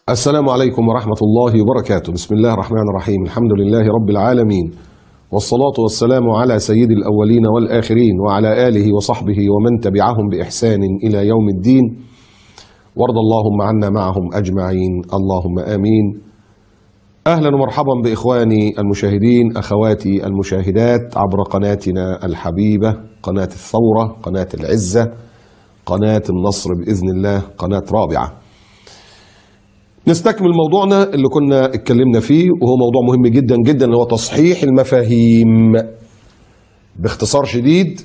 السلام عليكم ورحمة الله وبركاته. بسم الله الرحمن الرحيم. الحمد لله رب العالمين، والصلاة والسلام على سيد الأولين والآخرين وعلى آله وصحبه ومن تبعهم بإحسان إلى يوم الدين، وارض اللهم عنا معهم أجمعين، اللهم آمين. أهلا ومرحبا بإخواني المشاهدين، أخواتي المشاهدات عبر قناتنا الحبيبة، قناة الثورة، قناة العزة، قناة النصر بإذن الله، قناة رابعة. نستكمل موضوعنا اللي كنا اتكلمنا فيه، وهو موضوع مهم جدا جدا، اللي هو تصحيح المفاهيم. باختصار شديد،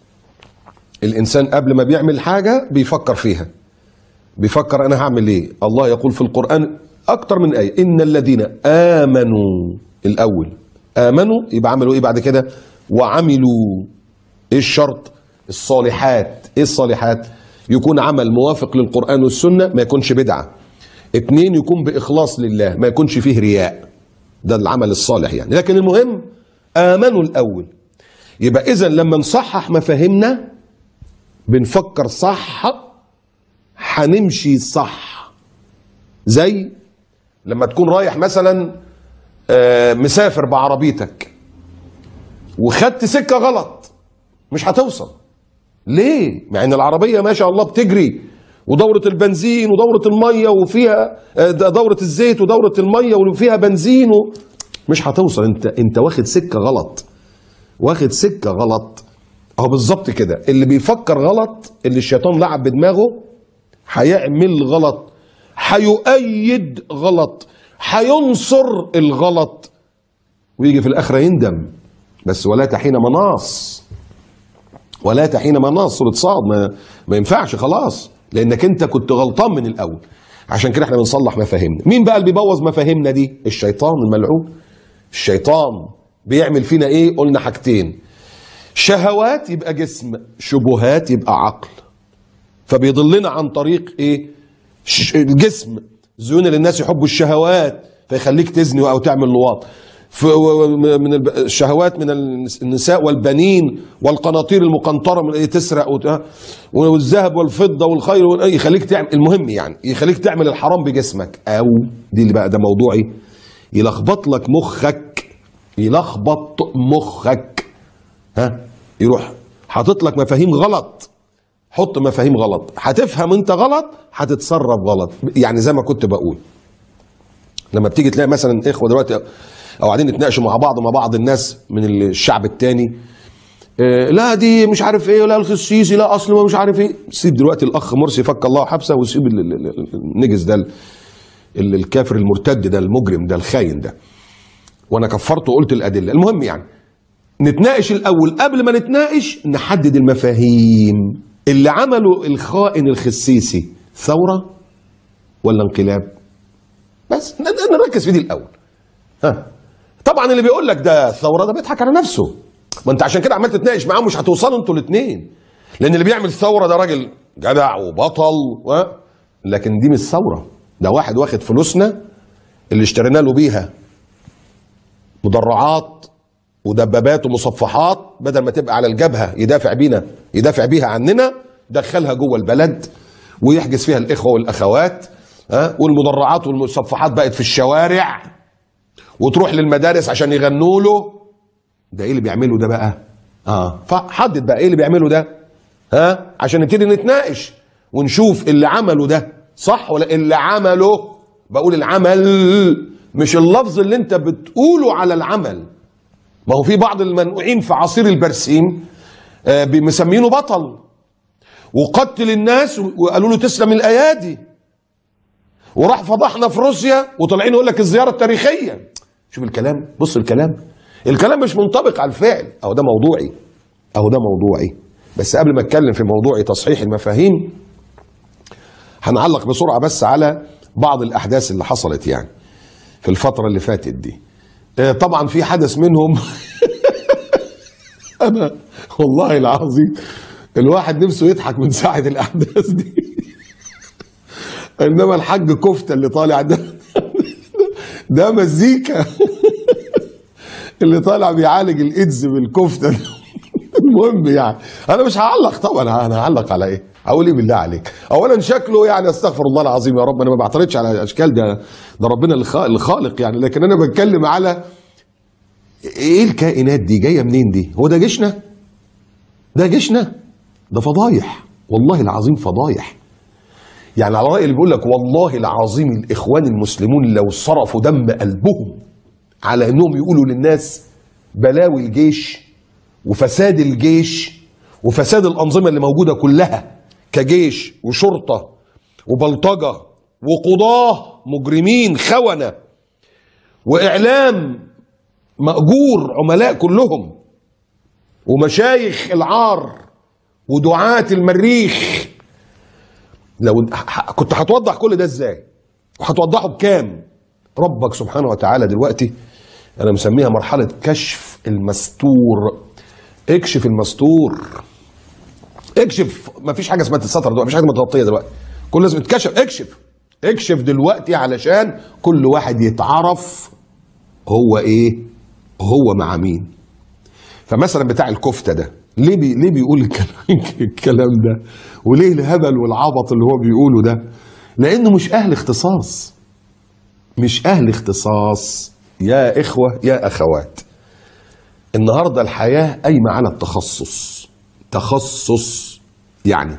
الإنسان قبل ما بيعمل حاجة بيفكر فيها، بيفكر أنا هعمل إيه. الله يقول في القرآن أكتر من آية: إن الذين آمنوا. الأول آمنوا، يبقى عملوا إيه بعد كده؟ وعملوا. إيه الشرط؟ الصالحات. إيه الصالحات؟ يكون عمل موافق للقرآن والسنة، ما يكونش بدعة. 2، يكون بإخلاص لله، ما يكونش فيه رياء. ده العمل الصالح يعني. لكن المهم آمنوا الأول. يبقى إذن لما نصحح مفاهيمنا بنفكر صح، هنمشي صح. زي لما تكون رايح مثلا مسافر بعربيتك وخدت سكة غلط، مش هتوصل. ليه؟ مع ان العربية ما شاء الله بتجري، ودورة البنزين ودورة المية وفيها دورة الزيت ودورة المية وفيها بنزين مش هتوصل. انت واخد سكة غلط، واخد سكة غلط. اهو بالظبط كده، اللي بيفكر غلط، اللي الشيطان لعب بدماغه، هيعمل غلط، هيؤيد غلط، هينصر الغلط، ويجي في الآخرة يندم. بس ولا تحين مناص، ولا تحين مناص. سورة صاد. ما ينفعش خلاص، لانك انت كنت غلطان من الاول. عشان كده احنا بنصلح مفاهيمنا. مين بقى اللي بيبوظ مفاهيمنا دي؟ الشيطان الملعون. الشيطان بيعمل فينا ايه؟ قلنا حاجتين: شهوات يبقى جسم، شبهات يبقى عقل. فبيضلنا عن طريق ايه؟ الجسم. زيون للناس يحبوا الشهوات، فيخليك تزني او تعمل لواط. من الشهوات من النساء والبنين والقناطير المقنطره من تسرق والذهب والفضه والخير يخليك تعمل. المهم يعني يخليك تعمل الحرام بجسمك. او دي اللي بقى ده موضوعي، يلخبط لك مخك، يلخبط مخك. يروح حاطط لك مفاهيم غلط. حط مفاهيم غلط، هتفهم انت غلط، هتتصرف غلط. يعني زي ما كنت بقول، لما بتيجي تلاقي مثلا اخوه دلوقتي او قاعدين يتناقشوا مع بعض الناس من الشعب التاني، لا دي مش عارف ايه، لا الخصيصي، لا اصل ما مش عارف ايه. سيب دلوقتي الاخ مرسي فك الله حبسه، وسيب النجس ده، الكافر المرتد ده، المجرم ده، الخاين ده، وانا كفرته وقلت الادله. المهم يعني نتناقش الاول. قبل ما نتناقش نحدد المفاهيم. اللي عمله الخائن الخسيسي ثوره ولا انقلاب؟ بس نركز في دي الاول. طبعا اللي بيقول لك ده ثوره ده بيضحك على نفسه. ما انت عشان كده عمال تتناقش معاه، مش هتوصلوا انتوا الاثنين. لان اللي بيعمل ثوره ده راجل جدع وبطل لكن دي مش ثوره، ده واحد واخد فلوسنا اللي اشترينا له بيها مدرعات ودبابات ومصفحات، بدل ما تبقى على الجبهه يدافع بيها عننا، دخلها جوه البلد ويحجز فيها الاخوه والاخوات. والمدرعات والمصفحات بقت في الشوارع، وتروح للمدارس عشان يغنوا له. ده ايه اللي بيعمله ده بقى؟ فحدد بقى ايه اللي بيعمله ده، عشان نبتدي نتناقش ونشوف اللي عمله ده صح ولا اللي عمله. بقول العمل، مش اللفظ اللي انت بتقوله على العمل. ما هو في بعض المنقوعين في عصير البرسيم مسمينه بطل وقتل الناس وقالوا له تسلم الايادي، وراح فضحنا في روسيا وطالعين يقول لك الزياره التاريخيه. شوف الكلام، بص الكلام مش منطبق على الفعل. اهو ده موضوعي. بس قبل ما اتكلم في موضوعي تصحيح المفاهيم، هنعلق بسرعه بس على بعض الاحداث اللي حصلت يعني في الفتره اللي فاتت دي. طبعا في حدث منهم انا والله العظيم الواحد نفسه يضحك من ساعه الاحداث دي. انما الحاج كفته اللي طالع ده مزيكا. اللي طالع بيعالج الايدز بالكفته المهم يعني انا مش هعلق طبعا، انا هعلق على ايه؟ اقول ايه بالله عليك؟ اولا شكله يعني استغفر الله العظيم يا رب، انا ما بعترضش على الاشكال، ده ربنا اللي خالق يعني، لكن انا بتكلم على ايه الكائنات دي جايه منين دي؟ هو ده جيشنا؟ ده جيشنا؟ ده فضايح والله العظيم، فضايح. يعني على رأي اللي بيقول لك والله العظيم الاخوان المسلمون لو صرفوا دم قلبهم على انهم يقولوا للناس بلاوي الجيش وفساد الجيش وفساد الانظمه اللي موجوده كلها كجيش وشرطه وبلطجه وقضاه مجرمين خونه واعلام مأجور عملاء كلهم ومشايخ العار ودعاة المريخ، لو كنت هتوضح كل ده ازاي؟ وهتوضحه بكام؟ ربك سبحانه وتعالى دلوقتي انا مسميها مرحله كشف المستور. اكشف المستور، اكشف. مفيش حاجه اسمها تتستر دلوقتي، مفيش حاجه متغطيه دلوقتي، كل لازم تتكشف. اكشف دلوقتي علشان كل واحد يتعرف هو ايه، هو مع مين. فمثلا بتاع الكفته ده ليه بيقول الكلام ده؟ وليه الهبل والعبط اللي هو بيقوله ده؟ لانه مش اهل اختصاص، مش اهل اختصاص يا اخوه يا اخوات. النهارده الحياه قايمه على التخصص. تخصص يعني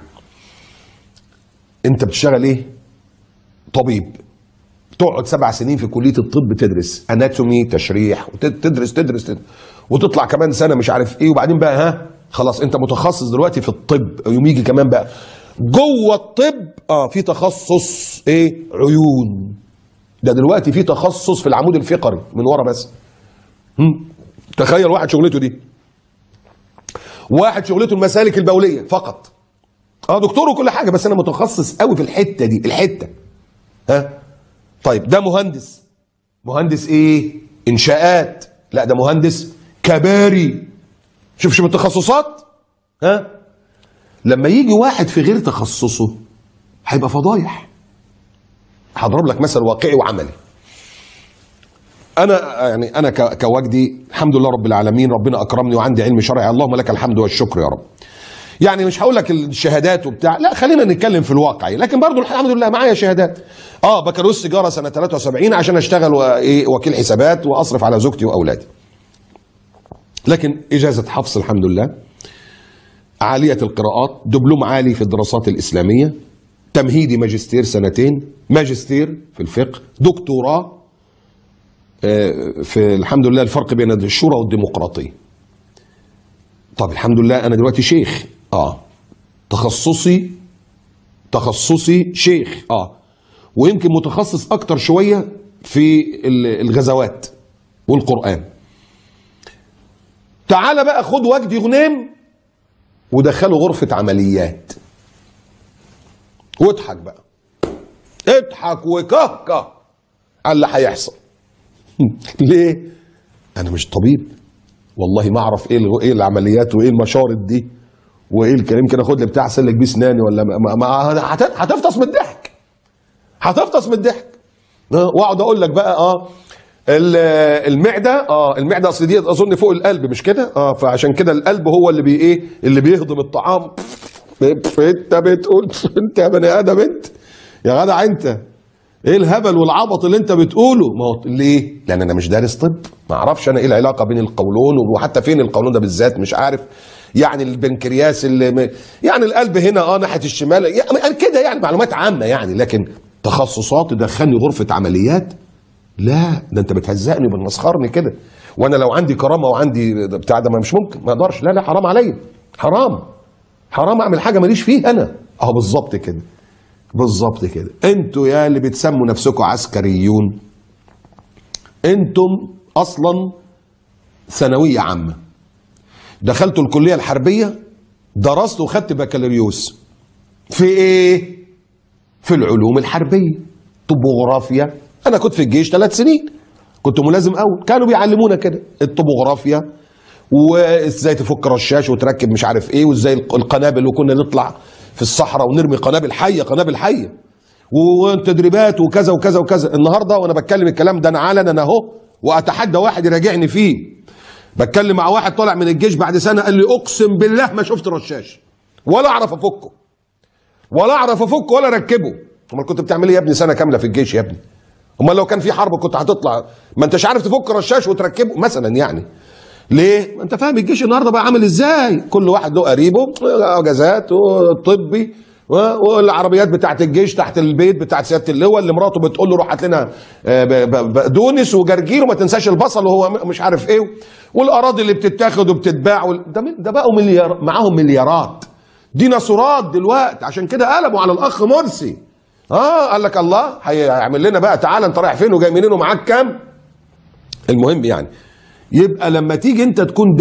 انت بتشتغل ايه؟ طبيب، تقعد 7 سنين في كليه الطب تدرس اناتومي تشريح وتدرس وتطلع كمان سنه مش عارف ايه، وبعدين بقى ها خلاص انت متخصص دلوقتي في الطب. يوم يجي كمان بقى جوه الطب في تخصص ايه؟ عيون. ده دلوقتي في تخصص في العمود الفقري من ورا بس. تخيل واحد شغلته دي، واحد شغلته المسالك البوليه فقط. دكتور وكل حاجه، بس انا متخصص قوي في الحته دي، الحته. طيب ده مهندس ايه؟ انشاءات. لا ده مهندس كباري. شوف التخصصات. لما يجي واحد في غير تخصصه هيبقى فضايح. هضرب لك مثل واقعي وعملي. انا كوجدي الحمد لله رب العالمين، ربنا اكرمني وعندي علم شرعي، اللهم لك الحمد والشكر يا رب. يعني مش هقول لك الشهادات وبتاع، لا خلينا نتكلم في الواقع. لكن برضو الحمد لله معايا شهادات. بكالوريوس تجاره سنه 73 عشان اشتغل وكيل حسابات واصرف على زوجتي واولادي. لكن اجازه حفص الحمد لله، عاليه القراءات، دبلوم عالي في الدراسات الاسلاميه، تمهيدي ماجستير 2 سنين، ماجستير في الفقه، دكتوراه في الحمد لله الفرق بين الشورى والديمقراطيه. طب الحمد لله انا دلوقتي شيخ. تخصصي شيخ. ويمكن متخصص اكتر شويه في الغزوات والقرآن. تعال بقى خد وجدي غنيم ودخله غرفة عمليات واضحك بقى، اضحك وكهكه على اللي هيحصل. ليه؟ انا مش طبيب والله، ما اعرف ايه العمليات وايه المشارط دي وايه الكلام. يمكن اخد لي بتاع اسلك بيه اسناني ولا هتفطس من الضحك، هتفطس من الضحك. واقعد اقول لك بقى المعده اصل دي اظن فوق القلب مش كده؟ فعشان كده القلب هو اللي اللي بيهضم الطعام. انت بتقول انت يا بني ادم انت يا جدع انت ايه الهبل والعبط اللي انت بتقوله؟ ما هو ليه؟ لان انا مش دارس طب، ما اعرفش انا ايه العلاقه بين القولون، وحتى فين القولون ده بالذات مش عارف. يعني البنكرياس يعني القلب هنا ناحيه الشمال، يعني كده يعني معلومات عامه يعني. لكن تخصصات تدخلني غرفه عمليات؟ لا، ده انت بتهزقني وبتمسخرني كده. وانا لو عندي كرامه وعندي بتاع ده مش ممكن، ما اقدرش. لا حرام عليا، حرام اعمل حاجه ماليش فيها انا. بالظبط كده، بالظبط كده. انتوا يا اللي بتسموا نفسكم عسكريون، انتم اصلا ثانويه عامه، دخلتوا الكليه الحربيه، درست وخدت بكالوريوس في ايه؟ في العلوم الحربيه، طبوغرافيا. انا كنت في الجيش 3 سنين، كنت ملازم اول، كانوا بيعلمونا كده الطبوغرافيا وازاي تفك رشاش وتركب مش عارف ايه، وازاي القنابل، وكنا نطلع في الصحراء ونرمي قنابل حيه وتدريبات وكذا وكذا وكذا. النهارده وانا بتكلم الكلام ده انا علنا اهو، واتحدى واحد يراجعني فيه. بتكلم مع واحد طالع من الجيش بعد سنه قال لي اقسم بالله ما شفت رشاش ولا اعرف افكه ولا اركبه. امال كنت بتعمل ايه يا ابني سنه كامله في الجيش يا ابني؟ امال لو كان في حرب كنت هتطلع ما انتش عارف تفك رشاش وتركبه مثلا يعني؟ ليه؟ انت فاهم الجيش النهارده بقى عامل ازاي؟ كل واحد له قريبه، اجازات وطبي، والعربيات بتاعت الجيش تحت البيت بتاعت سياده اللواء اللي مراته بتقول له روح هات لنا بقدونس وجرجير وما تنساش البصل وهو مش عارف ايه، والاراضي اللي بتتاخد وبتتباع ده بقوا معاهم مليارات ديناصورات دلوقتي. عشان كده قلبوا على الاخ مرسي. قال لك الله هيعمل لنا بقى تعالى انت رايح فين وجاي منين ومعاك كام؟ المهم يعني يبقى لما تيجي انت تكون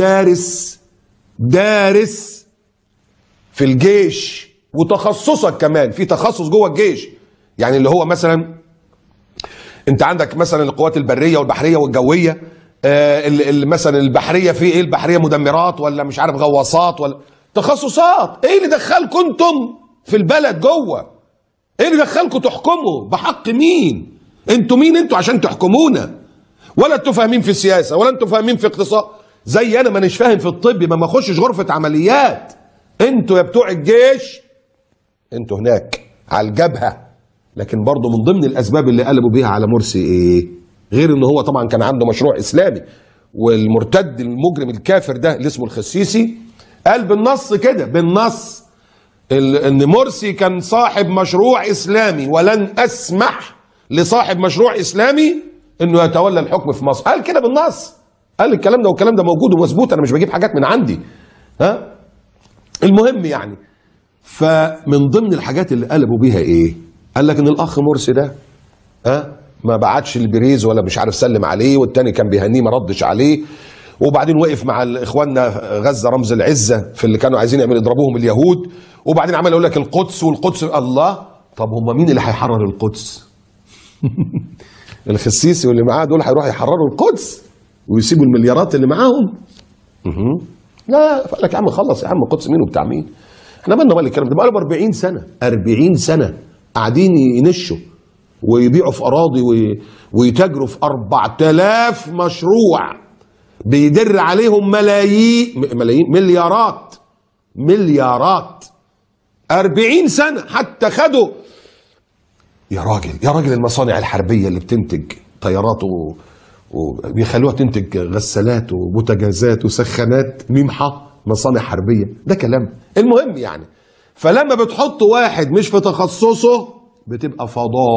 دارس في الجيش وتخصصك كمان في تخصص جوه الجيش، يعني اللي هو مثلا انت عندك مثلا القوات البريه والبحريه والجويه، مثلا البحريه في ايه؟ البحريه مدمرات ولا مش عارف غواصات ولا تخصصات. ايه اللي دخلكم انتم في البلد جوه؟ ايه اللي دخلكم تحكموا؟ بحق مين؟ انتوا مين انتوا عشان تحكمونا؟ ولا انتوا فاهمين في السياسه ولا انتوا فاهمين في اقتصاد زي انا مانيش فاهم في الطب ما اخشش غرفه عمليات. انتوا يا بتوع الجيش انتوا هناك على الجبهه. لكن برضه من ضمن الاسباب اللي قلبوا بيها على مرسي ايه؟ غير ان هو طبعا كان عنده مشروع اسلامي، والمرتد المجرم الكافر ده اللي اسمه الخسيسي قال بالنص كده، بالنص ان مرسي كان صاحب مشروع اسلامي ولن اسمح لصاحب مشروع اسلامي انه يتولى الحكم في مصر. قال كده بالنص، قال الكلام ده والكلام ده موجود ومثبوت، انا مش بجيب حاجات من عندي. المهم يعني فمن ضمن الحاجات اللي قلبوا بيها ايه؟ قال لك ان الاخ مرسي ده ما بعتش البريز ولا مش عارف سلم عليه، والتاني كان بيهنيه ما ردش عليه، وبعدين وقف مع اخواننا غزه رمز العزه في اللي كانوا عايزين يعملوا يضربوهم اليهود، وبعدين عمال يقول لك القدس والقدس. الله، طب هم مين اللي هيحرر القدس؟ الخسيسي واللي معاه دول هيروحوا يحرروا القدس ويسيبوا المليارات اللي معاهم؟ لا، فقال لك يا عم خلص يا عم، القدس مين وبتاع مين؟ احنا مالنا مال الكلام ده؟ بقى لهم 40 سنه قاعدين ينشوا ويبيعوا في اراضي ويتاجروا في 4000 مشروع بيدر عليهم ملايين مليارات 40 سنه حتى يا راجل المصانع الحربيه اللي بتنتج طيارات وبيخلوها تنتج غسالات وبوتاجازات وسخانات، ميمحه مصانع حربيه، ده كلام. المهم يعني فلما بتحط واحد مش في تخصصه بتبقى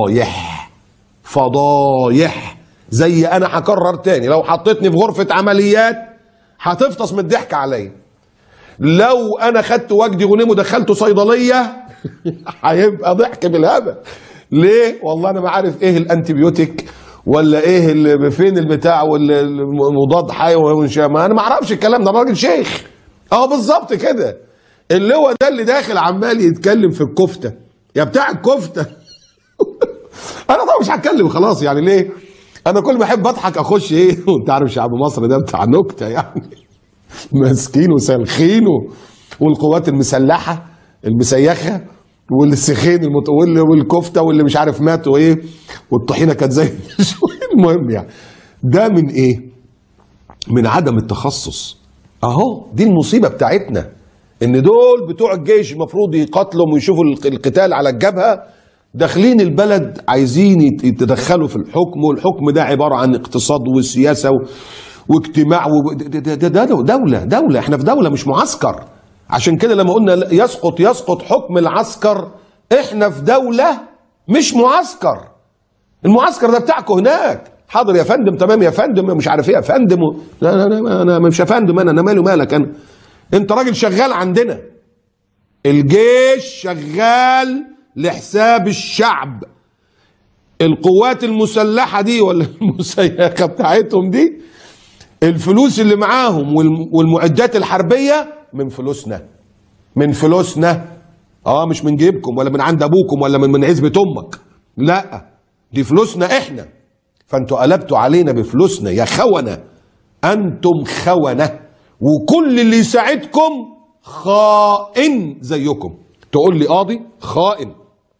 فضايح. زي انا هكرر تاني، لو حطيتني في غرفه عمليات هتفطس من الضحك عليا. لو انا خدت وجدي غنيم ودخلته صيدليه هيبقى ضحك بالهبل. ليه؟ والله انا ما عارف ايه الانتيبيوتيك ولا ايه اللي فين البتاع والمضاد حيوي، ما انا ما اعرفش الكلام ده، انا راجل شيخ. بالظبط كده. اللي هو ده اللي داخل عمال يتكلم في الكفته يا بتاع الكفته. انا طبعا مش هتكلم خلاص، يعني ليه؟ انا كل ما احب اضحك اخش ايه، وانت عارف شعب مصر ده بتاع نكته يعني، ماسكين وسالخينه، والقوات المسلحه المسيخه والسخين والكفته واللي مش عارف ماتوا ايه، والطحينه كانت زي المهم يعني ده من ايه؟ من عدم التخصص. دي المصيبه بتاعتنا، ان دول بتوع الجيش المفروض يقاتلوا ويشوفوا القتال على الجبهه، داخلين البلد عايزين يتدخلوا في الحكم، والحكم ده عباره عن اقتصاد وسياسه واجتماع ده دوله. احنا في دوله مش معسكر. عشان كده لما قلنا يسقط حكم العسكر، احنا في دوله مش معسكر. المعسكر ده بتاعكم هناك، حاضر يا فندم، تمام يا فندم، مش عارف ايه يا فندم، لا انا مش يا فندم، انا مالي ومالك، انت راجل شغال عندنا. الجيش شغال لحساب الشعب. القوات المسلحه دي ولا المسيخه بتاعتهم دي، الفلوس اللي معاهم والمعدات الحربيه من فلوسنا. مش من جيبكم ولا من عند ابوكم ولا من عزبه امك، لا، دي فلوسنا احنا. فانتوا قلبتوا علينا بفلوسنا يا خونه، انتم خونه، وكل اللي يساعدكم خائن زيكم. تقول لي قاضي خائن،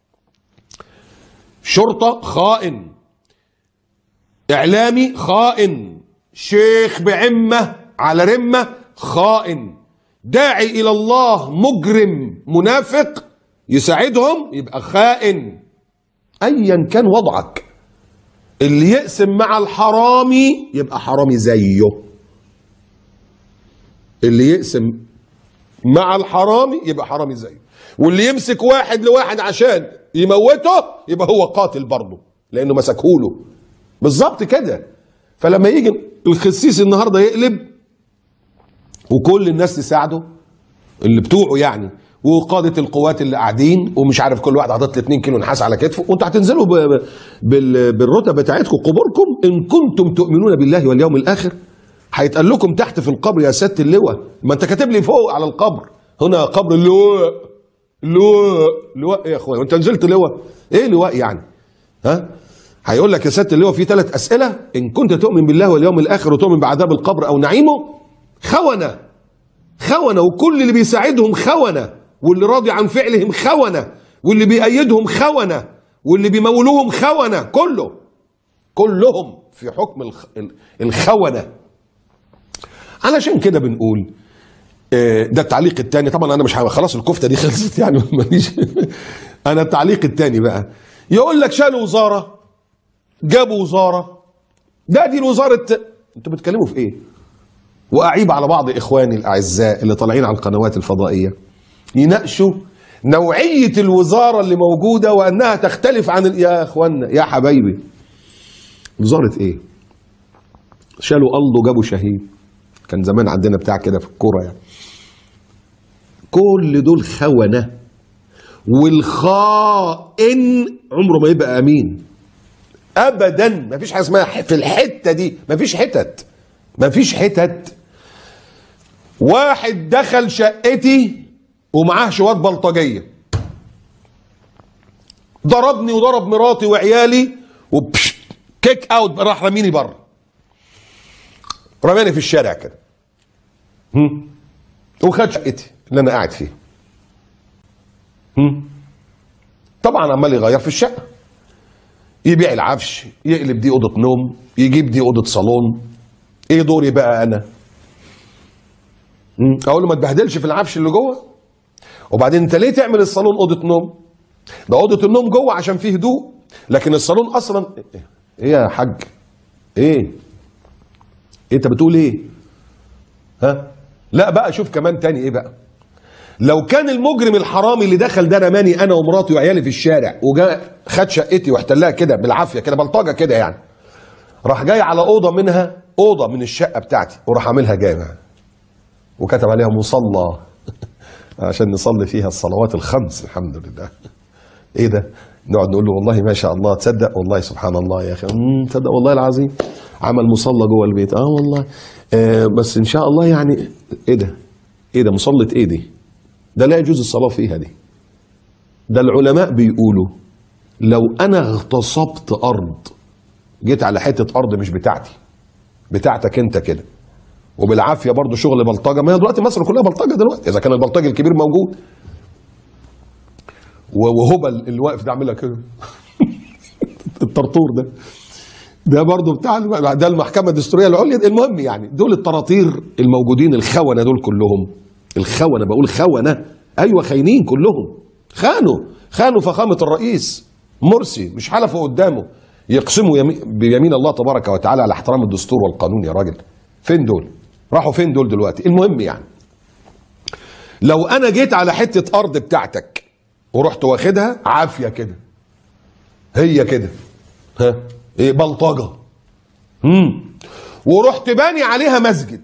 شرطه خائن، اعلامي خائن، شيخ بعمه على رمة خائن، داعي إلى الله مجرم منافق يساعدهم يبقى خائن. أيا كان وضعك، اللي يقسم مع الحرامي يبقى حرامي زيه. اللي يقسم مع الحرامي يبقى حرامي زيه، واللي يمسك واحد لواحد عشان يموته يبقى هو قاتل برضه لأنه مسكهوله. بالظبط كده. فلما يجي الخسيس النهارده يقلب وكل الناس تساعده اللي بتوعه يعني، وقادة القوات اللي قاعدين ومش عارف كل واحد حاطط له 2 كيلو نحاس على كتفه، وانتوا هتنزلوا بالرتب بتاعتكم قبوركم ان كنتم تؤمنون بالله واليوم الاخر. هيتقال لكم تحت في القبر يا سياده اللواء، ما انت كاتب لي فوق على القبر هنا قبر اللواء. لواء ايه يا اخويا؟ وانت نزلت لواء؟ ايه لواء يعني؟ ها؟ هيقول لك يا سياده اللواء في 3 اسئله، ان كنت تؤمن بالله واليوم الاخر وتؤمن بعذاب القبر او نعيمه. خونه وكل اللي بيساعدهم خونه، واللي راضي عن فعلهم خونه، واللي بيأيدهم خونه، واللي بيمولوهم خونه، كلهم في حكم الخونه. علشان كده بنقول ده التعليق الثاني. طبعا انا مش خلاص الكفته دي خلصت يعني ماليش. انا التعليق الثاني بقى يقول لك شالوا وزاره، جابوا وزاره، دي الوزاره. انتوا بتتكلموا في ايه؟ واعيب على بعض اخواني الاعزاء اللي طالعين على القنوات الفضائيه يناقشوا نوعيه الوزاره اللي موجوده وانها تختلف عن يا اخوانا يا حبايبي، وزاره ايه؟ شالوا الله جابوا شهيد. كان زمان عندنا بتاع كده في الكوره يعني. كل دول خونه، والخائن عمره ما يبقى امين ابدا. ما فيش حاجه اسمها في الحته دي، ما فيش حتت. واحد دخل شقتي ومعاه شوات بلطجيه، ضربني وضرب مراتي وعيالي كيك اوت، راح رميني بره، رماني في الشارع كده، وخد شقتي اللي انا قاعد فيها. طبعا عمال يغير في الشقه، يبيع العفش، يقلب دي اوضه نوم، يجيب دي اوضه صالون. ايه دوري بقى انا؟ اقول له ما تبهدلش في العفش اللي جوه. وبعدين انت ليه تعمل الصالون اوضه نوم؟ ده اوضه النوم جوه عشان فيه هدوء، لكن الصالون اصلا ايه يا حاج؟ ايه انت بتقول ايه؟ ها؟ لا بقى شوف كمان تاني ايه بقى؟ لو كان المجرم الحرامي اللي دخل ده رماني انا ومراتي وعيالي في الشارع وجاء خد شقتي واحتلها كده بالعافيه كده بلطجه كده يعني، راح جاي على اوضه منها، اوضه من الشقه بتاعتي، وراح عاملها جامع وكتب عليها مصلى عشان نصلي فيها الصلوات الخمس الحمد لله. ايه ده؟ نقعد نقول له والله ما شاء الله، تصدق والله سبحان الله يا اخي، تصدق والله العظيم عمل مصلى جوه البيت. والله بس ان شاء الله يعني. ايه ده مصلة ايه دي؟ ده لا يجوز الصلاة فيها دي. ده العلماء بيقولوا لو انا اغتصبت ارض، جيت على حتة ارض مش بتاعتي، بتاعتك انت كده، وبالعافية برضو شغل بلطجة. ما هي دلوقتي مصر كلها بلطجة دلوقتي، اذا كان البلطجي الكبير موجود وهبل اللي واقف ده عاملها كده الطرطور ده برضه بتاع ده المحكمه الدستوريه العليا. المهم يعني دول الطراطير الموجودين الخونه دول كلهم، الخونه بقول خونه، ايوه خاينين كلهم، خانوا فخامه الرئيس مرسي، مش حلفوا قدامه يقسموا بيمين الله تبارك وتعالى على احترام الدستور والقانون. يا راجل فين دول؟ راحوا فين دول دلوقتي؟ المهم يعني لو انا جيت على حته ارض بتاعتك ورحت واخدها عافيه كده، هي كده ها ايه بلطجه، ورحت باني عليها مسجد،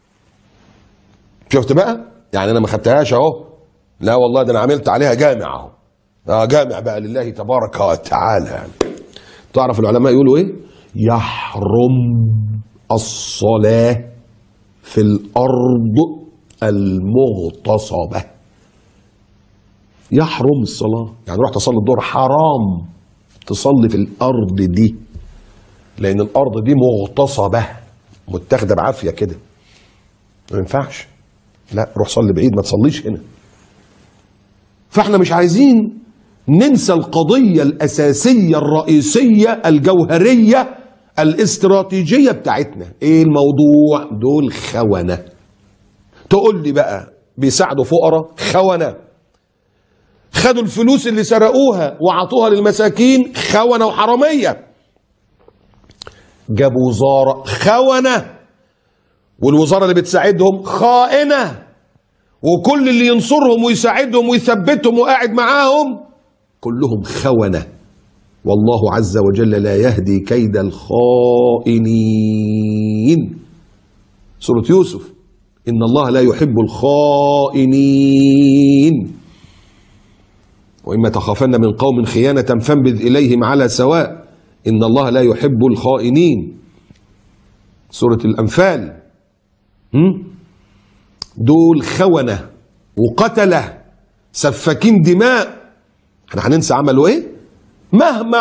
شفت بقى؟ يعني انا ما خدتهاش اهو، لا والله ده انا عملت عليها جامع اهو، جامع بقى لله تبارك وتعالى. يعني تعرف العلماء يقولوا ايه؟ يحرم الصلاه في الارض المغتصبه. يحرم الصلاه، يعني رحت اصلي الظهر حرام تصلي في الارض دي، لان الارض دي مغتصبه متاخده بعافيه كده، ما ينفعش. لا روح صلي بعيد، ما تصليش هنا. فاحنا مش عايزين ننسى القضيه الاساسيه الرئيسيه الجوهريه الاستراتيجية بتاعتنا. ايه الموضوع؟ دول خونة. تقول لي بقى بيساعدوا فقراء؟ خونة. خدوا الفلوس اللي سرقوها وعطوها للمساكين؟ خونة وحرامية. جابوا وزارة؟ خونة. والوزارة اللي بتساعدهم خائنة. وكل اللي ينصرهم ويساعدهم ويثبتهم وقاعد معاهم كلهم خونة. والله عز وجل لا يهدي كيد الخائنين. سورة يوسف: إن الله لا يحب الخائنين وإما تخافن من قوم خيانة فانبذ إليهم على سواء إن الله لا يحب الخائنين. سورة الأنفال. دول خونة وقتلة سفاكين دماء. احنا هننسى عملوا ايه؟ مهما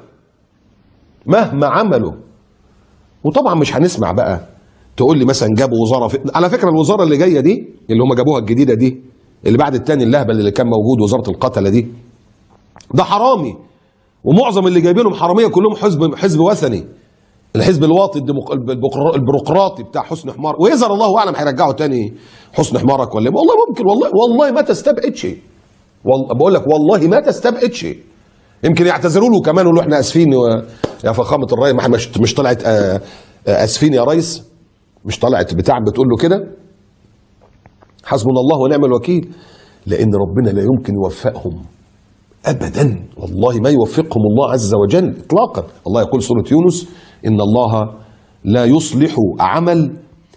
عملوا. وطبعا مش هنسمع بقى تقول لي مثلا جابوا وزاره على فكره الوزاره اللي جايه دي اللي هم جابوها الجديده دي اللي بعد التاني اللهبل اللي كان موجود وزاره القتله دي، ده حرامي. ومعظم اللي جايبينهم حراميه كلهم حزب وثني، الحزب الواطي البيروقراطي بتاع حسن حمار. ويظهر الله اعلم هيرجعوا تاني حسن حمارك ولا والله ممكن. والله ما تستبعد شيء. بقول لك والله ما تستبعد شيء. يمكن يعتذروا له كمان ويقولوا احنا اسفين يا فخامه الرئيس. ما احنا مش طلعت اسفين يا ريس، مش طلعت بتاع بتقول له كده. حسبنا الله ونعم الوكيل. لان ربنا لا يمكن يوفقهم ابدا، والله ما يوفقهم الله عز وجل اطلاقا. الله يقول سوره يونس: ان الله لا يصلح عمل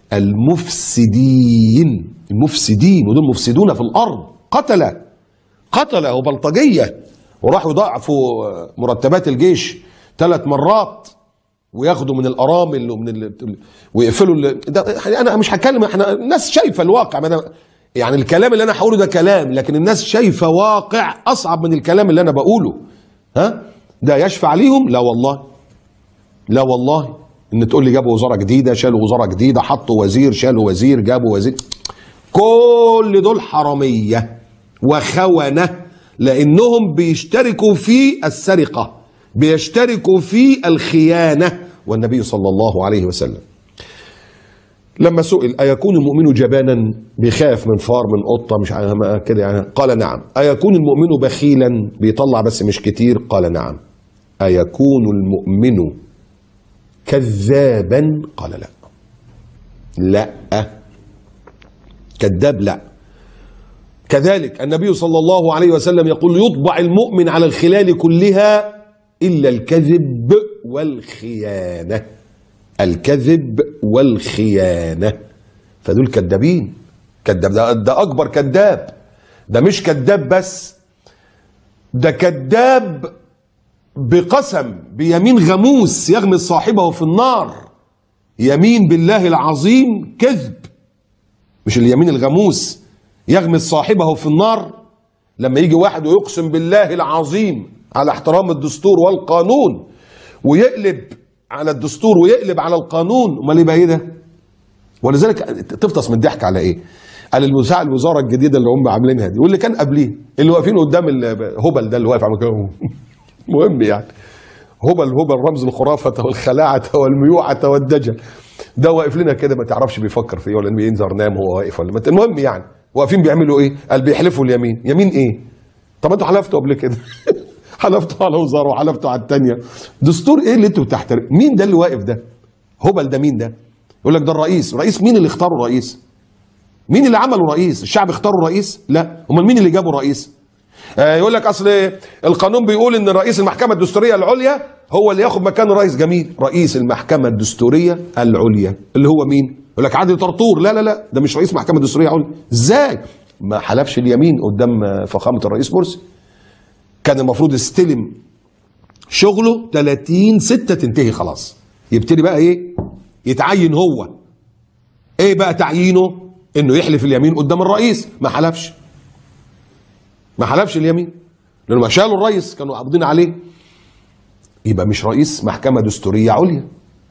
المفسدين. المفسدين ودول مفسدون في الارض، قتله وبلطجيه، وراحوا يضاعفوا مرتبات الجيش 3 مرات وياخدوا من الارامل ويقفلوا انا مش هتكلم، احنا الناس شايفه الواقع. يعني الكلام اللي انا هقوله ده كلام، لكن الناس شايفه واقع اصعب من الكلام اللي انا بقوله. ده يشفع ليهم؟ لا والله. ان تقول لي جابوا وزاره جديده، شالوا وزاره جديده، حطوا وزير، شالوا وزير، جابوا وزير، كل دول حراميه وخونه. لانهم بيشتركوا في السرقه، بيشتركوا في الخيانه. والنبي صلى الله عليه وسلم لما سئل: أيكون المؤمن جبانا؟ بيخاف من فار، من قطه، مش كده يعني؟ قال نعم. أيكون المؤمن بخيلا؟ بيطلع بس مش كتير؟ قال نعم. أيكون المؤمن كذابا؟ قال لا. كذاب لا. كذلك النبي صلى الله عليه وسلم يقول: يطبع المؤمن على الخلال كلها إلا الكذب والخيانة. الكذب والخيانة. فدول كذابين. كذاب ده أكبر كذاب. ده مش كذاب بس، ده كذاب بقسم، بيمين غموس يغمس صاحبه في النار. يمين بالله العظيم كذب، مش اليمين الغموس يغمس صاحبه في النار. لما يجي واحد ويقسم بالله العظيم على احترام الدستور والقانون ويقلب على الدستور ويقلب على القانون، امال يبقى ايه ده؟ ولذلك تفطس من الضحك على ايه؟ على الوزاره الجديده اللي هم عاملينها دي واللي كان قبليه، اللي واقفين قدام الهبل ده اللي واقف عامل كده. مهم يعني هبل رمز الخرافه والخلاعه والميوعه والدجل. ده واقف لنا كده ما تعرفش بيفكر في ايه ولا بينذر نام هو واقف ولا المهم يعني واقفين بيعملوا ايه؟ قال بيحلفوا اليمين. يمين ايه؟ طب انتوا حلفتوا قبل كده. حلفتوا على وزاره وحلفتوا على الثانيه. دستور ايه اللي انتوا بتحترموا؟ مين ده اللي واقف ده؟ هبل ده مين ده؟ يقول لك ده الرئيس. رئيس مين اللي اختاروا رئيس؟ مين اللي عملوا رئيس؟ الشعب اختاروا رئيس؟ لا. امال مين اللي جابوا رئيس؟ يقول لك اصل القانون بيقول ان رئيس المحكمه الدستوريه العليا هو اللي ياخد مكان الرئيس. جميل. رئيس المحكمه الدستوريه العليا اللي هو مين؟ يقول لك عادل طرطور. لا ده مش رئيس محكمه دستوريه عليا. ازاي؟ ما حلفش اليمين قدام فخامه الرئيس مرسي. كان المفروض يستلم شغله 30/6 تنتهي خلاص، يبتدي بقى ايه؟ يتعين هو. ايه بقى تعيينه؟ انه يحلف اليمين قدام الرئيس. ما حلفش اليمين لانه ما شالوا الرئيس كانوا قابضين عليه. يبقى مش رئيس محكمه دستوريه عليا.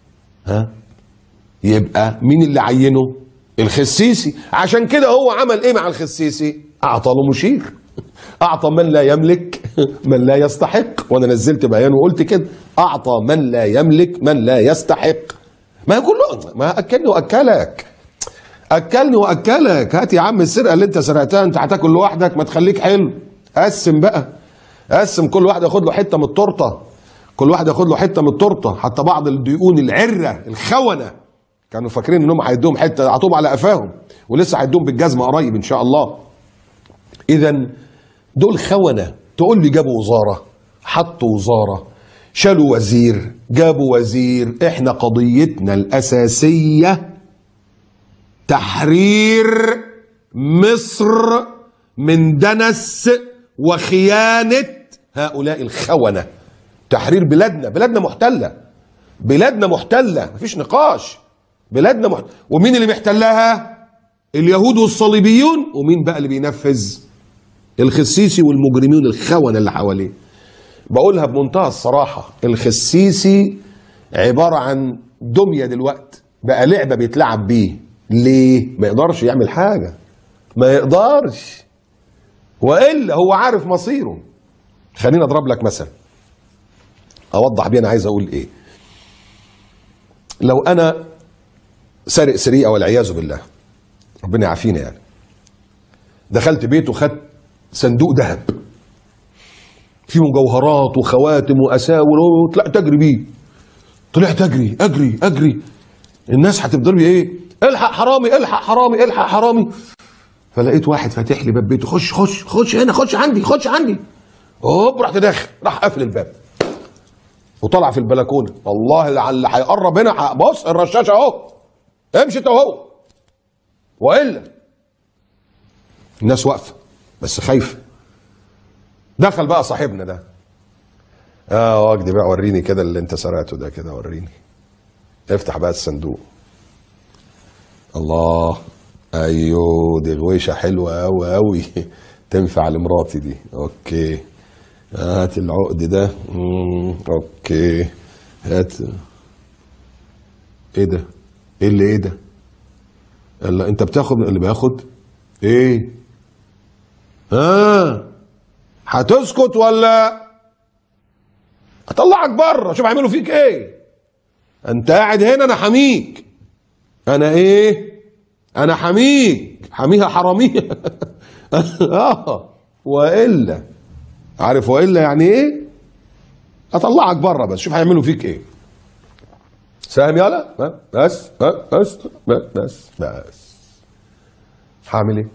يبقى مين اللي عينه؟ الخسيسي. عشان كده هو عمل ايه مع الخسيسي؟ اعطى له مشير. اعطى من لا يملك من لا يستحق، وانا نزلت بيان وقلت كده، اعطى من لا يملك من لا يستحق. ما كله ما اكلني واكلك، اكلني واكلك. هات يا عم السرقه اللي انت سرقتها، انت هتاكل لوحدك، ما تخليك حلو. قسم بقى، قسم، كل واحد ياخد له حته من التورته، كل واحد ياخد له حته من التورته. حتى بعض الديون العره الخونه كانوا فاكرين انهم هيدوهم حته، عطوهم على قفاهم، ولسه هيدوهم بالجزمه قريب ان شاء الله. اذا دول خونه. تقول لي جابوا وزاره، حطوا وزاره، شالوا وزير، جابوا وزير. احنا قضيتنا الاساسيه تحرير مصر من دنس وخيانه هؤلاء الخونه. تحرير بلادنا، بلادنا محتله، بلادنا محتله، مفيش نقاش. بلادنا محتله. ومين اللي محتلها؟ اليهود والصليبيون. ومين بقى اللي بينفذ؟ الخسيسي والمجرمين الخونه اللي حواليه. بقولها بمنتهى الصراحه، الخسيسي عباره عن دميه دلوقتي، بقى لعبه بيتلعب بيه. ليه؟ ما يقدرش يعمل حاجه، ما يقدرش، والا هو عارف مصيره. خليني اضرب لك مثل اوضح بيه انا عايز اقول ايه. لو انا سارق سرقه والعياذ بالله، ربنا يعافينا يعني، دخلت بيت وخدت صندوق ذهب فيه مجوهرات وخواتم واساور، وطلعت اجري بيه، طلعت اجري اجري اجري، الناس هتفضل بي ايه؟ الحق حرامي، الحق حرامي، الحق حرامي. فلقيت واحد فاتح لي باب بيته، خش خش خش هنا، خش عندي، خش عندي. هوب رحت داخل، راح قافل الباب وطلع في البلكونه. والله اللي هيقرب هنا بص الرشاشه اهو، امشي انت اهو، والا الناس واقفه بس خايفه. دخل بقى صاحبنا ده، وجدي بقى وريني كده اللي انت سرقته ده، كده وريني، افتح بقى الصندوق. الله، ايوه دي غويشه حلوه قوي قوي، تنفع لمراتي دي. اوكي، هات العقد ده. اوكي، هات. ايه ده؟ ايه اللي ايه ده؟ قال انت بتاخد اللي بياخد ايه؟ هتسكت ولا اطلعك بره؟ شوف هيعملوا فيك ايه. انت قاعد هنا، انا حميك. انا ايه؟ انا حميك، حميها حراميها. والا عارف والا يعني ايه؟ اطلعك بره بس شوف هيعملوا فيك ايه. ساهم يالا؟ بس بس بس بس هعمل ايه؟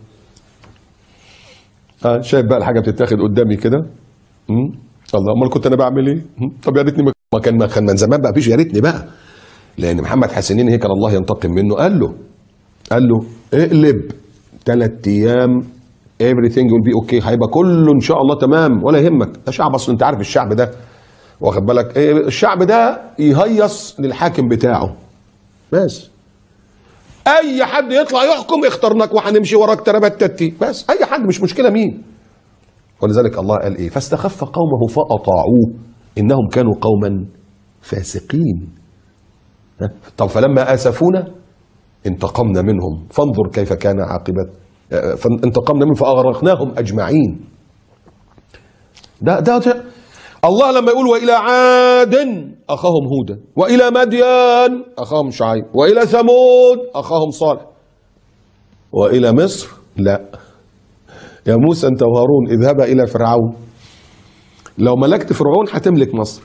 شايف بقى الحاجه بتتاخد قدامي كده. الله، امال كنت انا بعمل ايه؟ طب يا ريتني ما كان من زمان بقى فيش يا ريتني بقى. لان محمد حسنين هيكل الله ينتقم منه قال له اقلب 3 ايام everything will be okay، هيبقى كله ان شاء الله تمام ولا يهمك. ده شعب اصلا، انت عارف الشعب ده، واخد بالك؟ الشعب ده يهيص للحاكم بتاعه بس. اي حد يطلع يحكم اخترناك وهنمشي وراك تربت تتي، بس اي حد، مش مشكله مين. ولذلك الله قال ايه؟ فاستخف قومه فاطاعوه انهم كانوا قوما فاسقين. طب فلما اسفونا انتقمنا منهم فانظر كيف كان عاقبه. فانتقمنا منهم فاغرقناهم اجمعين. ده الله لما يقول والى عاد اخاهم هودا، والى مدين اخاهم شعيب، والى ثمود اخاهم صالح، والى مصر لا، يا موسى انت وهارون اذهبا الى فرعون. لو ملكت فرعون هتملك مصر،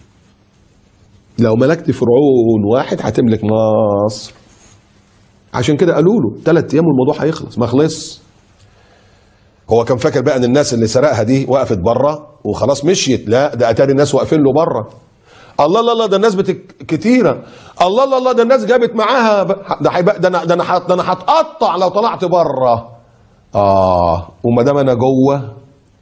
لو ملكت فرعون واحد هتملك مصر. عشان كده قالوا له 3 ايام والموضوع هيخلص، ما خلص. هو كان فاكر بقى ان الناس اللي سرقها دي وقفت بره وخلاص مشيت، لا، ده اتاري الناس واقفين له بره. الله الله الله، ده الناس كتيره. الله الله الله، ده الناس جابت معاها ده هيبقى ده انا هتقطع لو طلعت بره. وما دام انا جوه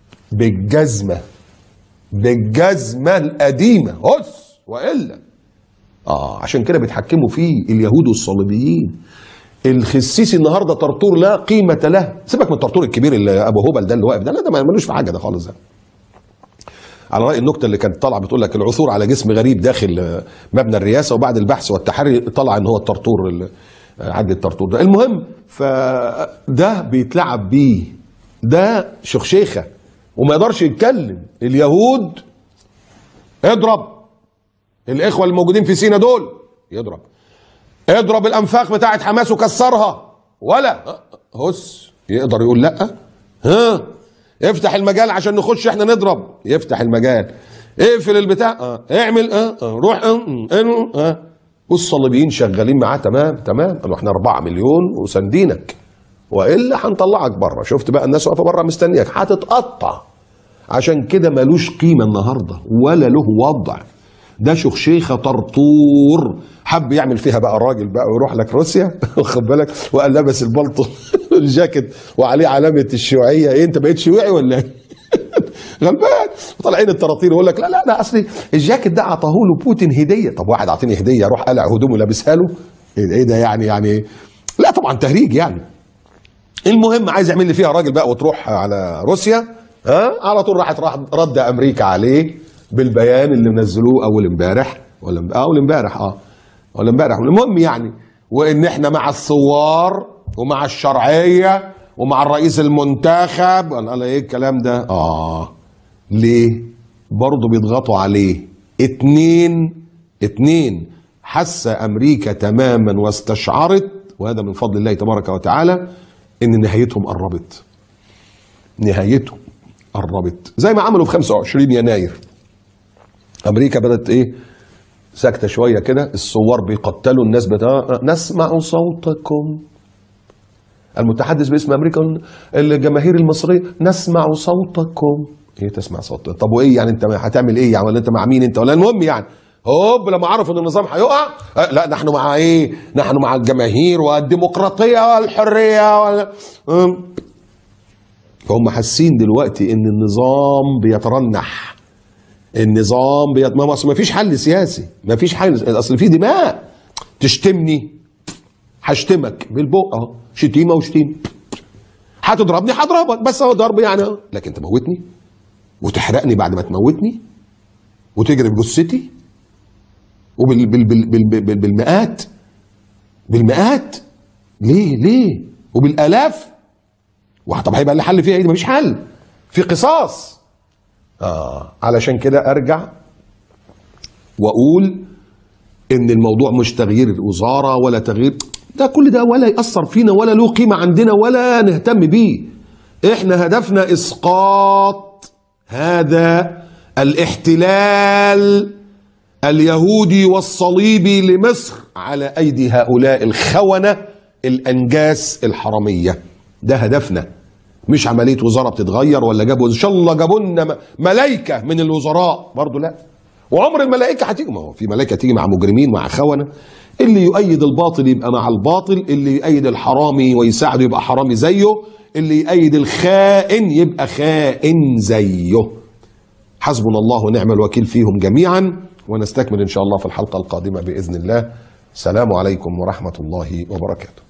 بالجزمه القديمه هس، والا عشان كده بيتحكموا فيه اليهود والصليبيين. الخسيسي النهارده طرطور لا قيمه له. سيبك من الطرطور الكبير اللي ابو هبل ده اللي واقف ده، لا ده ملوش في حاجه ده خالص. ده على راي النكته اللي كانت طالعه بتقول لك العثور على جسم غريب داخل مبنى الرئاسه، وبعد البحث والتحري طلع ان هو الطرطور، عدي الطرطور ده. المهم، فده بيتلعب بيه، ده شخشيخه، وما يقدرش يتكلم. اليهود اضرب الاخوه الموجودين في سينا دول، اضرب الانفاق بتاعت حماس وكسرها، ولا هس يقدر يقول لا؟ ها افتح المجال عشان نخش احنا نضرب، يفتح المجال. اقفل البتاع، اعمل روح والصليبيين شغالين معاه تمام. قالوا احنا 4 مليون وسندينك، والا هنطلعك بره. شفت بقى الناس واقفه بره مستنياك، هتتقطع. عشان كده ملوش قيمه النهارده ولا له وضع. ده شيخه طرطور حب يعمل فيها بقى راجل بقى ويروح لك روسيا واخد بالك، وقال لابس البلطو الجاكيت وعليه علامه الشيوعيه. ايه انت بقيت شيوعي ولا ايه؟ غلبان. وطالعين الطراطير يقول لك لا اصل الجاكيت ده عطاه له بوتين هديه. طب واحد عاطيني هديه اروح قلع هدومه لابسها له؟ ايه ده يعني لا طبعا تهريج يعني. المهم عايز يعمل لي فيها راجل بقى وتروح على روسيا. على طول راح رد امريكا عليه بالبيان اللي منزلوه اول امبارح ولا امبارح. المهم يعني، وان احنا مع الثوار ومع الشرعيه ومع الرئيس المنتخب. قال ايه الكلام ده؟ ليه؟ برضه بيضغطوا عليه. اتنين حس امريكا تماما واستشعرت، وهذا من فضل الله تبارك وتعالى، ان نهايتهم قربت زي ما عملوا في 25 يناير. امريكا بدات ايه؟ ساكته شويه كده، الثوار بيقتلوا الناس نسمع صوتكم. المتحدث باسم امريكا، الجماهير المصريه نسمع صوتكم. ايه تسمع صوتك؟ طب وايه يعني؟ انت هتعمل ايه يعني؟ ولا انت مع مين انت؟ ولا المهم يعني هوب لما عرفوا ان النظام هيقع، لا نحن مع ايه؟ نحن مع الجماهير والديمقراطيه والحريه فهم حاسين دلوقتي ان النظام بيترنح. ما فيش حل سياسي، ما فيش حل. اصل في دماء. تشتمني هشتمك بالبق اهو، شتيمه وشتيمه. هتضربني هضربك، بس هو ضرب يعني اهو. لكن تموتني وتحرقني بعد ما تموتني وتجري بجثتي بالمئات ليه وبالالاف. طب هيبقى اللي حل فيها ايه؟ مفيش حل، في قصاص. علشان كده ارجع واقول ان الموضوع مش تغيير الوزاره ولا تغيير ده، كل ده ولا يأثر فينا ولا له قيمه عندنا ولا نهتم بيه. احنا هدفنا اسقاط هذا الاحتلال اليهودي والصليبي لمصر على ايدي هؤلاء الخونة الانجاس الحرامية. ده هدفنا، مش عملية وزارة بتتغير ولا جابوا ان شاء الله جابوا لنا ملائكة من الوزراء. برضو لا، وعمر الملائكة هتيجي. ما هو في ملائكة تيجي مع مجرمين مع خونة. اللي يؤيد الباطل يبقى مع الباطل، اللي يؤيد الحرامي ويساعده يبقى حرامي زيه، اللي يؤيد الخائن يبقى خائن زيه. حسبنا الله ونعم الوكيل فيهم جميعا. ونستكمل إن شاء الله في الحلقة القادمة بإذن الله. السلام عليكم ورحمة الله وبركاته.